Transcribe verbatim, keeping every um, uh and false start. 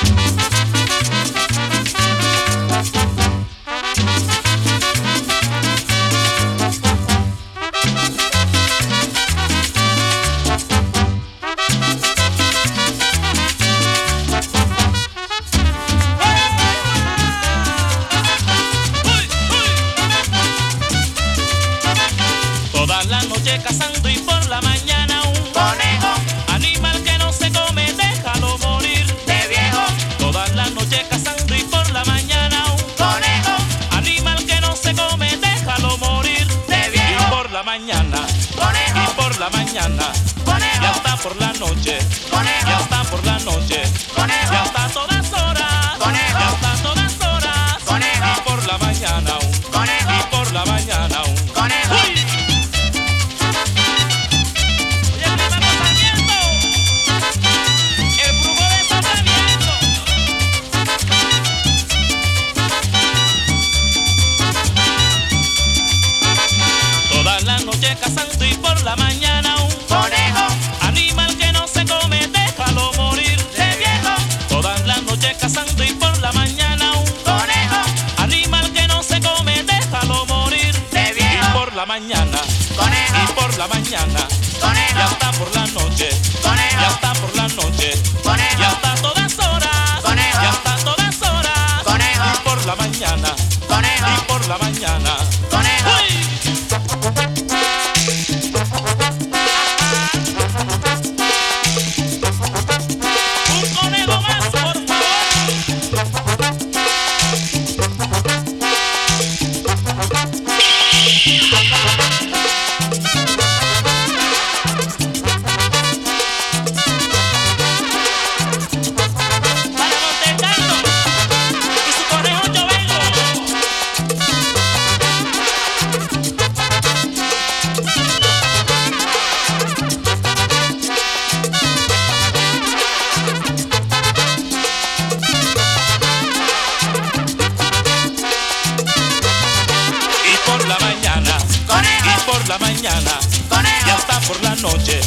Toda la noche cazando y por la mañana un conejo, animal que no se come, déjalo morir de viejo, Toda la noche cazando y por la mañana un conejo, animal que no se come, déjalo morir de viejo, Y por la mañana, conejo, y por la mañana, conejo, y hasta por la noche, y conejo, hasta por la noche, conejo, y hasta todas horas, conejo, y hasta todas horas, conejo, y por la mañana un, conejo, y por la mañana un. conejo. ¡Uy! Oye, ¿qué estamos haciendo? El brujo de San Damiano. Toda la noche cazando y por la mañana un Conejo, animal que no se come, déjalo morir de viejo, Toda la noche cazando y por la mañana un conejo, animal que no se come, déjalo morir de Y viejo, por la mañana, y conejo, por la mañana, y conejo, hasta por la noche, y conejo, hasta por la noche, y conejo, hasta todas horas, Conejo. y hasta todas horas, Conejo. y por la mañana, conejo, y por la mañana. conejo. ¡Uy! Un conejo más, por favor. Para Montecarlo y su conejo yo vengo. Y por la mañana, Conejo. y por la mañana, y Conejo, hasta por la noche,